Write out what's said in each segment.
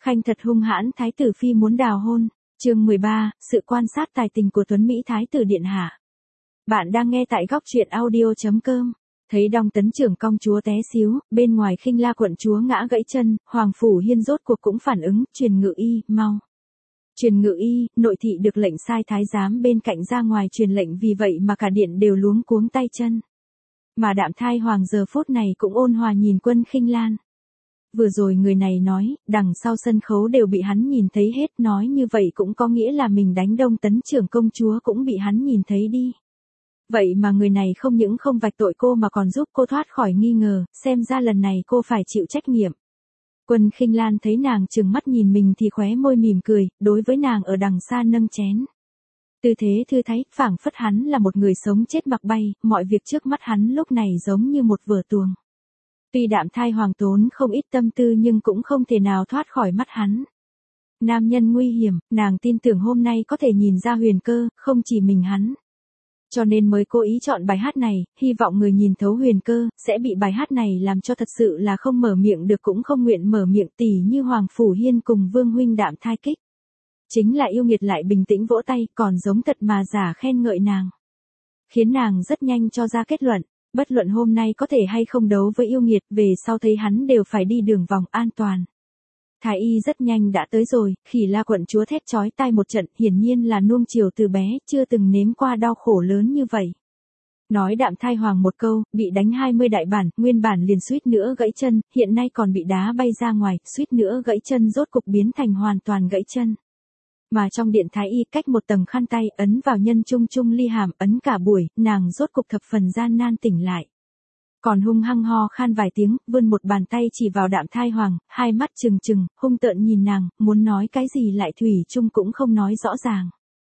Khanh thật hung hãn, thái tử phi muốn đào hôn. Chương 13, sự quan sát tài tình của Tuấn Mỹ thái tử điện hạ. Bạn đang nghe tại góc truyện audio.com. Thấy Đong Tấn trưởng công chúa té xíu, bên ngoài Khinh La quận chúa ngã gãy chân, Hoàng phủ Hiên rốt cuộc cũng phản ứng, truyền ngự y, mau. Truyền ngự y, nội thị được lệnh sai thái giám bên cạnh ra ngoài truyền lệnh, vì vậy mà cả điện đều luống cuống tay chân. Mà Đạm Thai Hoàng giờ phút này cũng ôn hòa nhìn Quân Khinh Lan. Vừa rồi người này nói, đằng sau sân khấu đều bị hắn nhìn thấy hết, nói như vậy cũng có nghĩa là mình đánh Đong Tấn trưởng công chúa cũng bị hắn nhìn thấy đi. Vậy mà người này không những không vạch tội cô mà còn giúp cô thoát khỏi nghi ngờ, xem ra lần này cô phải chịu trách nhiệm. Quân Khinh Lan thấy nàng trừng mắt nhìn mình thì khóe môi mỉm cười, đối với nàng ở đằng xa nâng chén. Tư thế thư thái, phảng phất hắn là một người sống chết mặc bay, mọi việc trước mắt hắn lúc này giống như một vở tuồng. Tuy Đạm Thai Hoàng tốn không ít tâm tư nhưng cũng không thể nào thoát khỏi mắt hắn. Nam nhân nguy hiểm, nàng tin tưởng hôm nay có thể nhìn ra huyền cơ, không chỉ mình hắn. Cho nên mới cố ý chọn bài hát này, hy vọng người nhìn thấu huyền cơ, sẽ bị bài hát này làm cho thật sự là không mở miệng được cũng không nguyện mở miệng, tỉ như Hoàng phủ Hiên cùng Vương huynh Đạm Thai Kích. Chính là yêu nghiệt lại bình tĩnh vỗ tay, còn giống thật mà giả khen ngợi nàng. Khiến nàng rất nhanh cho ra kết luận, bất luận hôm nay có thể hay không đấu với yêu nghiệt, về sau thấy hắn đều phải đi đường vòng an toàn. Thái y rất nhanh đã tới rồi, Khỉ La quận chúa thét chói tai một trận, hiển nhiên là nuông chiều từ bé, chưa từng nếm qua đau khổ lớn như vậy. Nói Đạm Thai Hoàng một câu, bị đánh 20 đại bản, nguyên bản liền suýt nữa gãy chân, hiện nay còn bị đá bay ra ngoài, suýt nữa gãy chân rốt cục biến thành hoàn toàn gãy chân. Mà trong điện thái y cách một tầng khăn tay, ấn vào nhân trung trung ly hàm, ấn cả buổi, nàng rốt cục thập phần gian nan tỉnh lại. Còn hung hăng ho khan vài tiếng, vươn một bàn tay chỉ vào Đạm Thai Hoàng, hai mắt trừng trừng, hung tợn nhìn nàng, muốn nói cái gì lại thủy chung cũng không nói rõ ràng.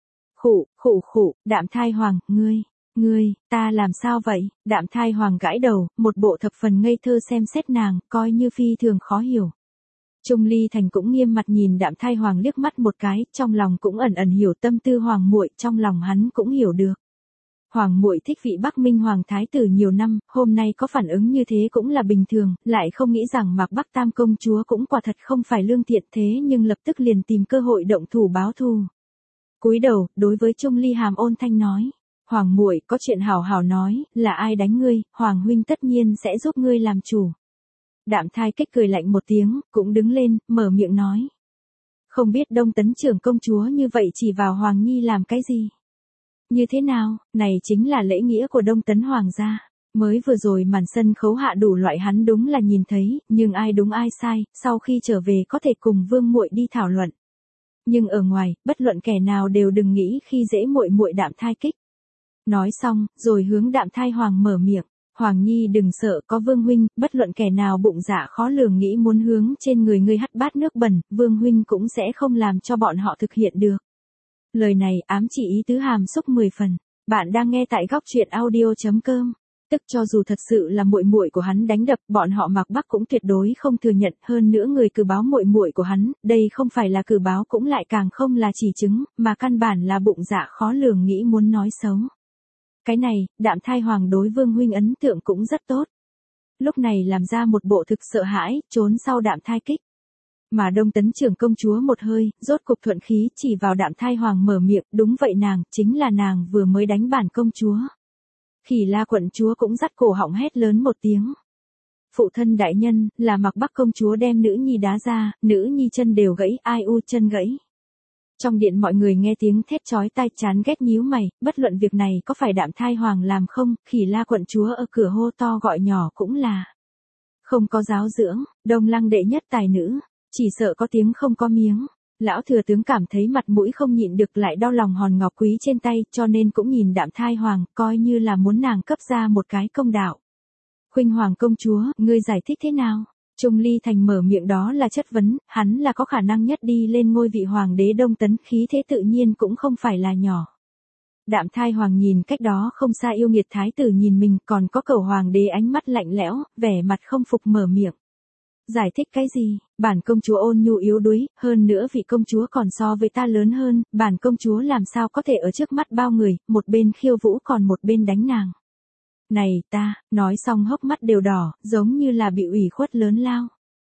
Khụ, Đạm Thai Hoàng, ngươi, ta làm sao vậy? Đạm Thai Hoàng gãi đầu, một bộ thập phần ngây thơ xem xét nàng, coi như phi thường khó hiểu. Trung Ly Thành cũng nghiêm mặt nhìn Đạm Thai Hoàng liếc mắt một cái, trong lòng cũng ẩn ẩn hiểu tâm tư Hoàng muội, trong lòng hắn cũng hiểu được. Hoàng muội thích vị Bắc Minh Hoàng thái tử nhiều năm, hôm nay có phản ứng như thế cũng là bình thường, lại không nghĩ rằng Mạc Bắc Tam công chúa cũng quả thật không phải lương thiện, thế nhưng lập tức liền tìm cơ hội động thủ báo thù. Cúi đầu, đối với Trung Ly Hàm ôn thanh nói, Hoàng muội có chuyện hảo hảo nói, là ai đánh ngươi, Hoàng huynh tất nhiên sẽ giúp ngươi làm chủ. Đạm Thai Kích cười lạnh một tiếng, cũng đứng lên, mở miệng nói. Không biết Đong Tấn trưởng công chúa như vậy chỉ vào Hoàng nhi làm cái gì? Như thế nào, này chính là lễ nghĩa của Đong Tấn Hoàng gia. Mới vừa rồi màn sân khấu hạ đủ loại hắn đúng là nhìn thấy, nhưng ai đúng ai sai, sau khi trở về có thể cùng Vương muội đi thảo luận. Nhưng ở ngoài, bất luận kẻ nào đều đừng nghĩ khi dễ muội muội Đạm Thai Kích. Nói xong, rồi hướng Đạm Thai Hoàng mở miệng. Hoàng nhi đừng sợ, có Vương huynh, bất luận kẻ nào bụng dạ khó lường nghĩ muốn hướng trên người ngươi hắt bát nước bẩn, Vương huynh cũng sẽ không làm cho bọn họ thực hiện được. Lời này ám chỉ ý tứ hàm xúc 10 phần. Bạn đang nghe tại góc truyện audio.com. Tức cho dù thật sự là muội muội của hắn đánh đập, bọn họ Mạc Bắc cũng tuyệt đối không thừa nhận, hơn nữa người cử báo muội muội của hắn, đây không phải là cử báo cũng lại càng không là chỉ chứng, mà căn bản là bụng dạ khó lường nghĩ muốn nói xấu. Cái này, Đạm Thai Hoàng đối Vương huynh ấn tượng cũng rất tốt. Lúc này làm ra một bộ thực sợ hãi, trốn sau Đạm Thai Kích. Mà Đong Tấn trưởng công chúa một hơi, rốt cục thuận khí chỉ vào Đạm Thai Hoàng mở miệng, đúng vậy nàng, chính là nàng vừa mới đánh bản công chúa. Khỉ La quận chúa cũng dắt cổ họng hét lớn một tiếng. Phụ thân đại nhân, là Mạc Bắc công chúa đem nữ nhi đá ra, nữ nhi chân đều gãy, ai u chân gãy. Trong điện mọi người nghe tiếng thét chói tai chán ghét nhíu mày, bất luận việc này có phải Đạm Thai Hoàng làm không, Khỉ La quận chúa ở cửa hô to gọi nhỏ cũng là. Không có giáo dưỡng, Đông Lăng đệ nhất tài nữ, chỉ sợ có tiếng không có miếng. Lão thừa tướng cảm thấy mặt mũi không nhịn được lại đau lòng hòn ngọc quý trên tay, cho nên cũng nhìn Đạm Thai Hoàng, coi như là muốn nàng cấp ra một cái công đạo. Khuynh Hoàng công chúa, ngươi giải thích thế nào? Trung Ly Thành mở miệng đó là chất vấn, hắn là có khả năng nhất đi lên ngôi vị hoàng đế Đông Tấn, khí thế tự nhiên cũng không phải là nhỏ. Đạm Thai Hoàng nhìn cách đó không xa yêu nghiệt thái tử nhìn mình, còn có cẩu hoàng đế ánh mắt lạnh lẽo, vẻ mặt không phục mở miệng. Giải thích cái gì? Bản công chúa ôn nhu yếu đuối, hơn nữa vị công chúa còn so với ta lớn hơn, bản công chúa làm sao có thể ở trước mắt bao người, một bên khiêu vũ còn một bên đánh nàng. Này ta, nói xong hốc mắt đều đỏ, giống như là bị ủy khuất lớn lao.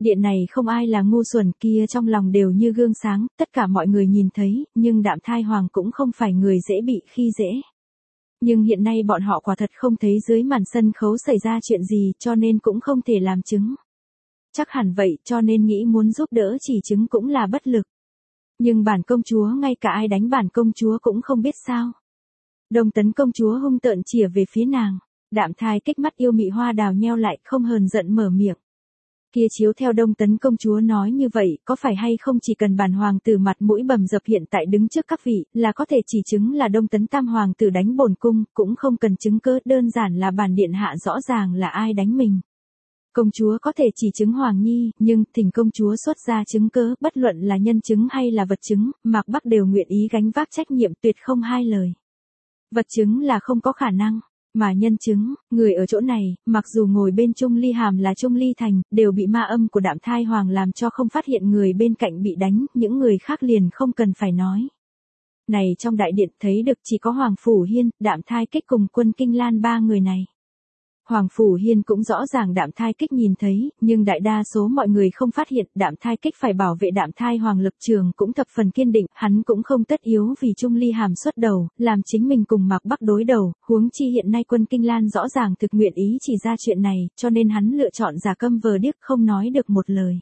Điện này không ai là ngu xuẩn, kia trong lòng đều như gương sáng, tất cả mọi người nhìn thấy, nhưng Đạm Thai Hoàng cũng không phải người dễ bị khi dễ. Nhưng hiện nay bọn họ quả thật không thấy dưới màn sân khấu xảy ra chuyện gì, cho nên cũng không thể làm chứng. Chắc hẳn vậy, cho nên nghĩ muốn giúp đỡ chỉ chứng cũng là bất lực. Nhưng bản công chúa, ngay cả ai đánh bản công chúa cũng không biết sao. Đông Tấn công chúa hung tợn chìa về phía nàng. Đạm Thai Kích mắt yêu mị hoa đào nheo lại, không hờn giận mở miệng. Kia chiếu theo Đông Tấn công chúa nói như vậy, có phải hay không chỉ cần bản hoàng tử mặt mũi bầm dập hiện tại đứng trước các vị, là có thể chỉ chứng là Đông Tấn tam hoàng tử đánh bổn cung, cũng không cần chứng cứ, đơn giản là bản điện hạ rõ ràng là ai đánh mình. Công chúa có thể chỉ chứng Hoàng Nhi, nhưng thỉnh công chúa xuất ra chứng cứ, bất luận là nhân chứng hay là vật chứng, Mạc Bắc đều nguyện ý gánh vác trách nhiệm, tuyệt không hai lời. Vật chứng là không có khả năng. Mà nhân chứng, người ở chỗ này, mặc dù ngồi bên Trung Ly Hàm là Trung Ly Thành, đều bị ma âm của Đạm Thai Hoàng làm cho không phát hiện người bên cạnh bị đánh, những người khác liền không cần phải nói. Này trong đại điện thấy được chỉ có Hoàng Phủ Hiên, Đạm Thai Kích cùng Quân Kinh Lan ba người này. Hoàng Phủ Hiên cũng rõ ràng Đạm Thai Kích nhìn thấy, nhưng đại đa số mọi người không phát hiện, Đạm Thai Kích phải bảo vệ Đạm Thai Hoàng lập trường cũng thập phần kiên định, hắn cũng không tất yếu vì Trung Ly Hàm xuất đầu, làm chính mình cùng Mạc Bắc đối đầu, huống chi hiện nay Quân Kinh Lan rõ ràng thực nguyện ý chỉ ra chuyện này, cho nên hắn lựa chọn giả câm vờ điếc không nói được một lời.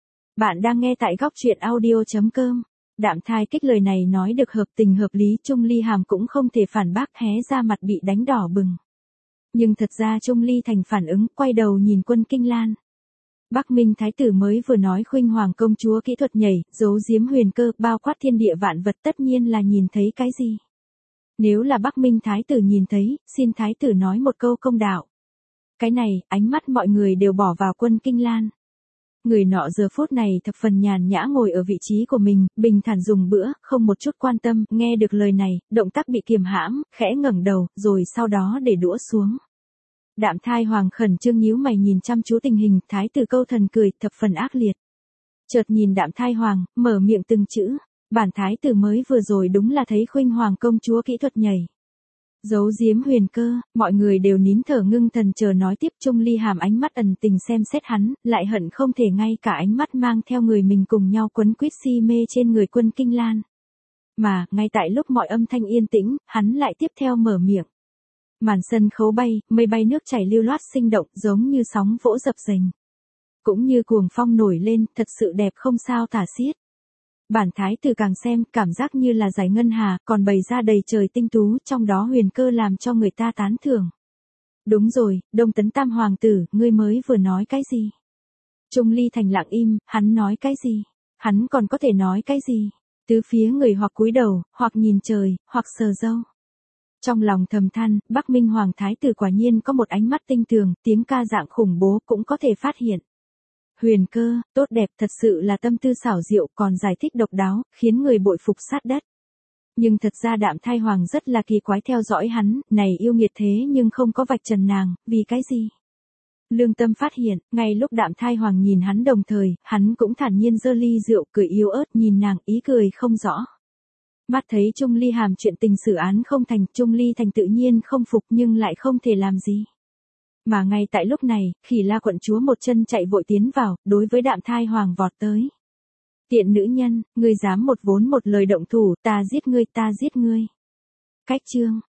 Bạn đang nghe tại góc truyện audio.com. Đạm Thai Kích lời này nói được hợp tình hợp lý, Trung Ly Hàm cũng không thể phản bác, hé ra mặt bị đánh đỏ bừng. Nhưng thật ra Trung Ly Thành phản ứng, quay đầu nhìn Quân Kinh Lan. Bắc Minh Thái tử mới vừa nói khuynh hoàng công chúa kỹ thuật nhảy, giấu giếm huyền cơ, bao quát thiên địa vạn vật, tất nhiên là nhìn thấy cái gì. Nếu là Bắc Minh Thái tử nhìn thấy, xin Thái tử nói một câu công đạo. Cái này, ánh mắt mọi người đều bỏ vào Quân Kinh Lan. Người nọ giờ phút này thập phần nhàn nhã ngồi ở vị trí của mình, bình thản dùng bữa, không một chút quan tâm, nghe được lời này, động tác bị kiềm hãm, khẽ ngẩng đầu, rồi sau đó để đũa xuống. Đạm Thai Hoàng khẩn trương nhíu mày nhìn chăm chú tình hình, thái tử câu thần cười, thập phần ác liệt. Chợt nhìn Đạm Thai Hoàng, mở miệng từng chữ, bản thái tử mới vừa rồi đúng là thấy khuynh hoàng công chúa kỹ thuật nhảy. Giấu giếm huyền cơ, mọi người đều nín thở ngưng thần chờ nói tiếp. Trung Ly Hàm ánh mắt ẩn tình xem xét hắn, lại hận không thể ngay cả ánh mắt mang theo người mình cùng nhau quấn quýt si mê trên người Quân Kinh Lan. Mà, ngay tại lúc mọi âm thanh yên tĩnh, hắn lại tiếp theo mở miệng. Màn sân khấu bay, mây bay nước chảy lưu loát sinh động, giống như sóng vỗ dập dềnh. Cũng như cuồng phong nổi lên, thật sự đẹp không sao tả xiết. Bản thái tử càng xem, cảm giác như là giải ngân hà, còn bày ra đầy trời tinh tú, trong đó huyền cơ làm cho người ta tán thưởng. Đúng rồi, Đông Tấn tam hoàng tử, ngươi mới vừa nói cái gì? Trung Ly Thành lặng im, hắn nói cái gì? Hắn còn có thể nói cái gì? Tứ phía người hoặc cúi đầu, hoặc nhìn trời, hoặc sờ râu. Trong lòng thầm than, Bắc Minh Hoàng thái tử quả nhiên có một ánh mắt tinh tường, tiếng ca dạng khủng bố cũng có thể phát hiện. Huyền cơ, tốt đẹp, thật sự là tâm tư xảo diệu, còn giải thích độc đáo, khiến người bội phục sát đất. Nhưng thật ra Đạm Thai Hoàng rất là kỳ quái theo dõi hắn, này yêu nghiệt thế nhưng không có vạch trần nàng, vì cái gì? Lương tâm phát hiện, ngay lúc Đạm Thai Hoàng nhìn hắn đồng thời, hắn cũng thản nhiên giơ ly rượu, cười yếu ớt nhìn nàng, ý cười không rõ. Mắt thấy Trung Ly Hàm chuyện tình xử án không thành, Trung Ly Thành tự nhiên không phục nhưng lại không thể làm gì. Mà ngay tại lúc này, Khỉ La quận chúa một chân chạy vội tiến vào, đối với Đạm Thai Hoàng vọt tới. Tiện nữ nhân, ngươi dám một vốn một lời động thủ, ta giết ngươi, ta giết ngươi. Cách chương.